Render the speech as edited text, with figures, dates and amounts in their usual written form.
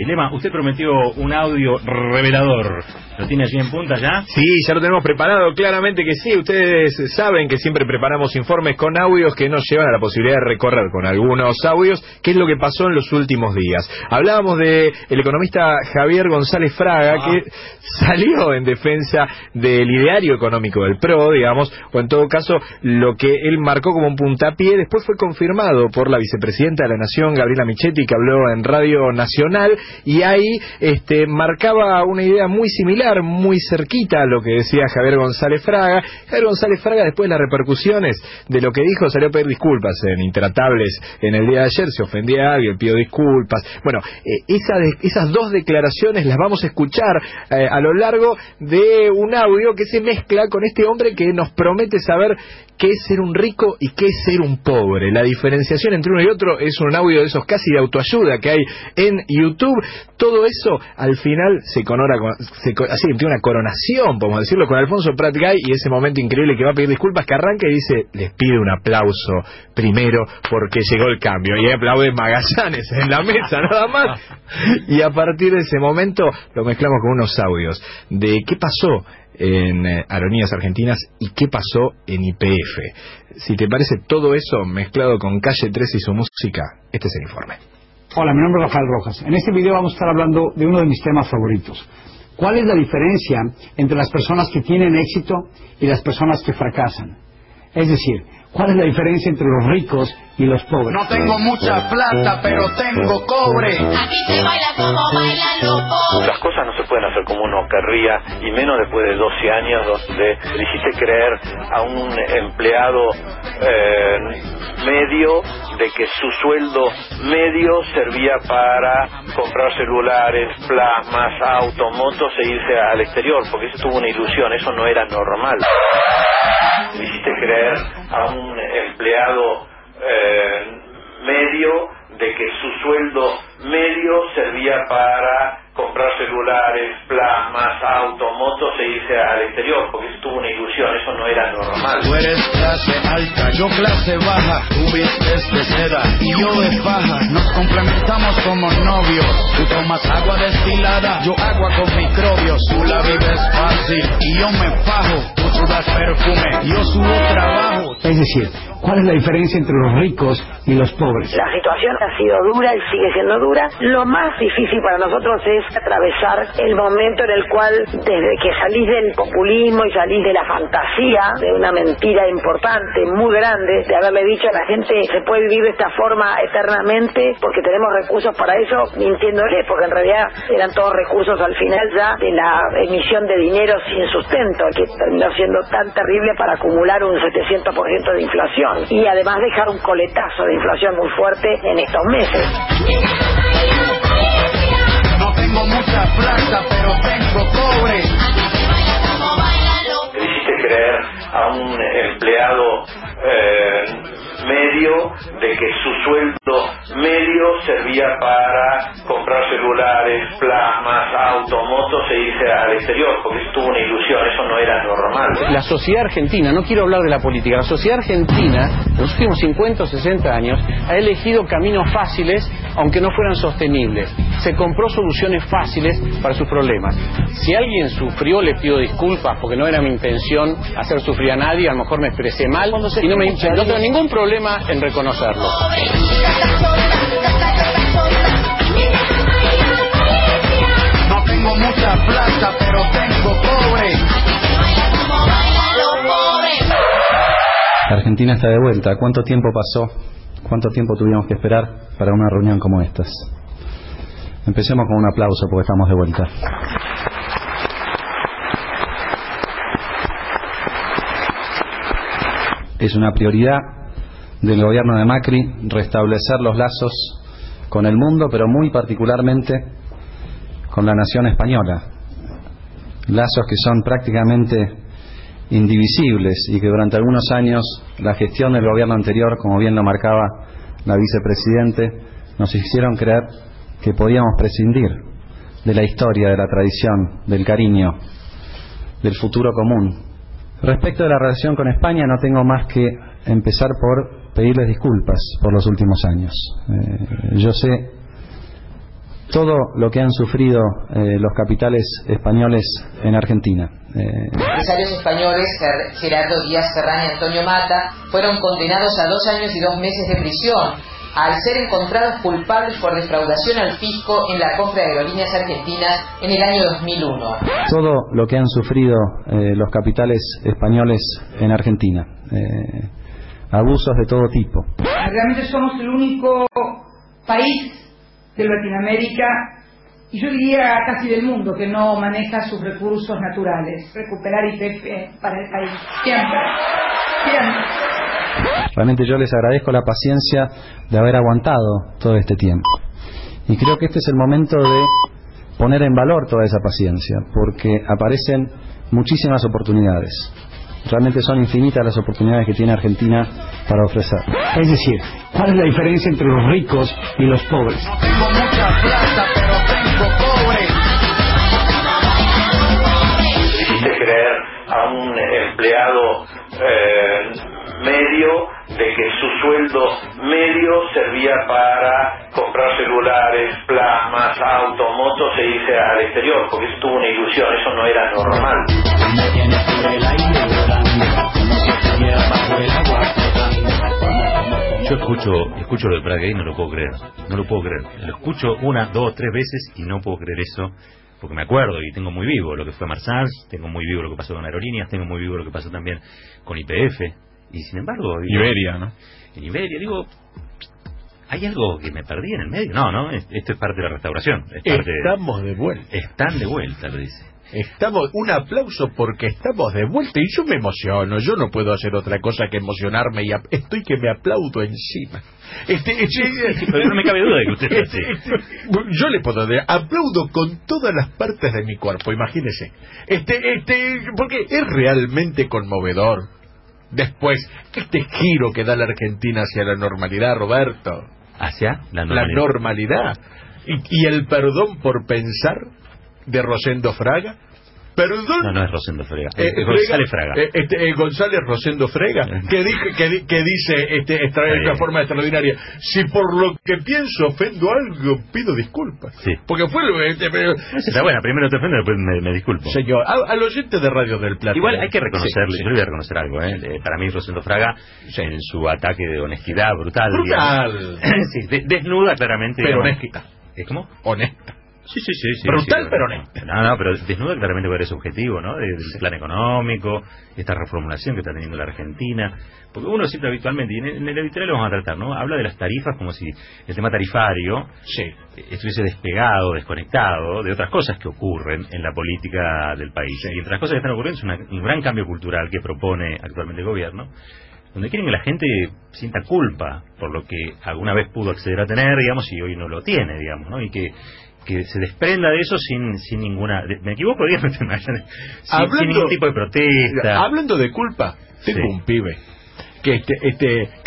Lema, usted prometió un audio revelador. ¿Lo tiene allí en punta ya? Sí, ya lo tenemos preparado, claramente que sí. Ustedes saben que siempre preparamos informes con audios que nos llevan a la posibilidad de recorrer con algunos audios qué es lo que pasó en los últimos días. Hablábamos de el economista Javier González Fraga, que salió en defensa del ideario económico del PRO, digamos, o en todo caso lo que él marcó como un puntapié. Después fue confirmado por la vicepresidenta de la Nación, Gabriela Michetti, que habló en Radio Nacional, y ahí marcaba una idea muy similar, muy cerquita a lo que decía Javier González Fraga. Javier González Fraga, después de las repercusiones de lo que dijo, salió a pedir disculpas en Intratables en el día de ayer. Se ofendía a alguien, pidió disculpas. Bueno, esas dos declaraciones las vamos a escuchar a lo largo de un audio que se mezcla con este hombre que nos promete saber qué es ser un rico y qué es ser un pobre. La diferenciación entre uno y otro es un audio de esos casi de autoayuda que hay en YouTube. Todo eso al final así tiene una coronación, podemos decirlo, con Alfonso Prat-Gay, y ese momento increíble que va a pedir disculpas, que arranca y dice: les pide un aplauso primero porque llegó el cambio, y ahí aplaude Magallanes en la mesa nada más, y a partir de ese momento lo mezclamos con unos audios de qué pasó en Aerolíneas Argentinas y qué pasó en YPF. Si te parece, todo eso mezclado con Calle 13 y su música, este es el informe. Hola, mi nombre es Rafael Rojas. En este video vamos a estar hablando de uno de mis temas favoritos. ¿Cuál es la diferencia entre las personas que tienen éxito y las personas que fracasan? Es decir, ¿cuál es la diferencia entre los ricos y los pobres? No tengo mucha plata, pero tengo cobre. Aquí se baila como bailan los pobres. Las cosas no se pueden hacer como uno querría, y menos después de 12 años donde le hiciste creer a un empleado medio de que su sueldo medio servía para comprar celulares, plasmas, autos, motos e irse al exterior, porque eso tuvo una ilusión, eso no era normal. Le hiciste creer a un empleado medio de que su sueldo medio servía para comprar celulares, plasmas, autos, motos e irse al exterior, porque eso tuvo una ilusión, eso no era normal. Tú eres clase alta, yo clase baja, tú vistes de seda y yo de faja, nos complementamos como novios, tú tomas agua destilada, yo agua con microbios, tú la vives fácil y yo me fajo, tú sudas perfume, yo subo trabajo. Es decir, ¿cuál es la diferencia entre los ricos y los pobres? La situación ha sido dura y sigue siendo dura. Lo más difícil para nosotros es atravesar el momento en el cual, desde que salís del populismo y salís de la fantasía, de una mentira importante, muy grande, de haberle dicho a la gente se puede vivir de esta forma eternamente porque tenemos recursos para eso, mintiéndole, porque en realidad eran todos recursos al final ya de la emisión de dinero sin sustento, que terminó siendo tan terrible para acumular un 700% de inflación y además dejar un coletazo de inflación muy fuerte en estos meses. No tengo mucha plata, pero tengo cobre. Le hiciste creer a un empleado medio de que su sueldo medio servía para comprar celulares, plasmas, autos, motos e irse al exterior, porque eso tuvo una ilusión, eso no era normal. La sociedad argentina, no quiero hablar de la política, la sociedad argentina en los últimos 50 o 60 años ha elegido caminos fáciles aunque no fueran sostenibles. Se compró soluciones fáciles para sus problemas. Si alguien sufrió, le pido disculpas porque no era mi intención hacer sufrir a nadie, a lo mejor me expresé mal y no tengo ningún problema en reconocerlo. No tengo mucha plata, pero tengo cobre. La Argentina está de vuelta. ¿Cuánto tiempo pasó? ¿Cuánto tiempo tuvimos que esperar para una reunión como estas? Empecemos con un aplauso porque estamos de vuelta. Es una prioridad del gobierno de Macri restablecer los lazos con el mundo, pero muy particularmente con la nación española. Lazos que son prácticamente indivisibles y que durante algunos años la gestión del gobierno anterior, como bien lo marcaba la vicepresidente, nos hicieron creer que podíamos prescindir de la historia, de la tradición, del cariño, del futuro común. Respecto de la relación con España, no tengo más que empezar por pedirles disculpas por los últimos años. Yo sé todo lo que han sufrido los capitales españoles en Argentina. Empresarios españoles Gerardo Díaz Ferrán y Antonio Mata fueron condenados a 2 años y 2 meses de prisión al ser encontrados culpables por defraudación al fisco en la compra de aerolíneas argentinas en el año 2001. Todo lo que han sufrido los capitales españoles en Argentina. Abusos de todo tipo. Realmente somos el único país de Latinoamérica, y yo diría casi del mundo, que no maneja sus recursos naturales. Recuperar YPF para el país. Siempre. Realmente yo les agradezco la paciencia de haber aguantado todo este tiempo. Y creo que este es el momento de poner en valor toda esa paciencia, porque aparecen muchísimas oportunidades. Realmente son infinitas las oportunidades que tiene Argentina para ofrecer. Es decir, ¿cuál es la diferencia entre los ricos y los pobres? No tengo mucha plata, pero tengo cobre. Hiciste creer a un empleado medio de que su sueldo medio servía para comprar celulares, plasmas, autos, motos e irse al exterior, porque eso tuvo una ilusión, eso no era normal. Yo escucho lo de Praga y no lo puedo creer. Lo escucho 1, 2, 3 veces y no puedo creer eso, porque me acuerdo y tengo muy vivo lo que fue Marsans, tengo muy vivo lo que pasó con Aerolíneas, tengo muy vivo lo que pasó también con YPF, y sin embargo... Digo, Iberia, ¿no? En Iberia, digo... ¿Hay algo que me perdí en el medio? No, esto es parte de la restauración. Estamos de vuelta. Están de vuelta, lo dice. Un aplauso porque estamos de vuelta, y yo me emociono, yo no puedo hacer otra cosa que emocionarme, y estoy que me aplaudo encima. Pero no me cabe duda de que usted esté así. Yo le puedo decir, aplaudo con todas las partes de mi cuerpo, imagínese. Porque es realmente conmovedor. Después, este giro que da la Argentina hacia la normalidad, Roberto. ¿Hacia la normalidad? Y el perdón por pensar de Rosendo Fraga. ¿Perdón? No es Rosendo Frega, es González Fraga. González Rosendo Frega, que dice esta forma extraordinaria: si por lo que pienso ofendo algo, pido disculpas. Sí. Porque fue está buena, primero te ofendo, después me disculpo. Señor, al oyente de Radio del Plata. Igual hay que reconocerle, yo le voy a reconocer algo, para mí Rosendo Fraga, en su ataque de honestidad brutal. Sí, desnuda claramente. Pero honesta. ¿Cómo? Honesta. Sí. Brutal, pero honesta. No, pero desnuda claramente cuál es su objetivo, ¿no? Del plan económico, esta reformulación que está teniendo la Argentina. Porque uno siempre habitualmente, y en el editorial lo vamos a tratar, ¿no? Habla de las tarifas como si el tema tarifario estuviese despegado, desconectado de otras cosas que ocurren en la política del país. Y entre las cosas que están ocurriendo es un gran cambio cultural que propone actualmente el gobierno, donde quieren que la gente sienta culpa por lo que alguna vez pudo acceder a tener, digamos, y hoy no lo tiene, digamos, ¿no? Y que se desprenda de eso sin ninguna... ¿Me equivoco? Dígame, sin ningún tipo de protesta. Hablando de culpa, tengo un pibe que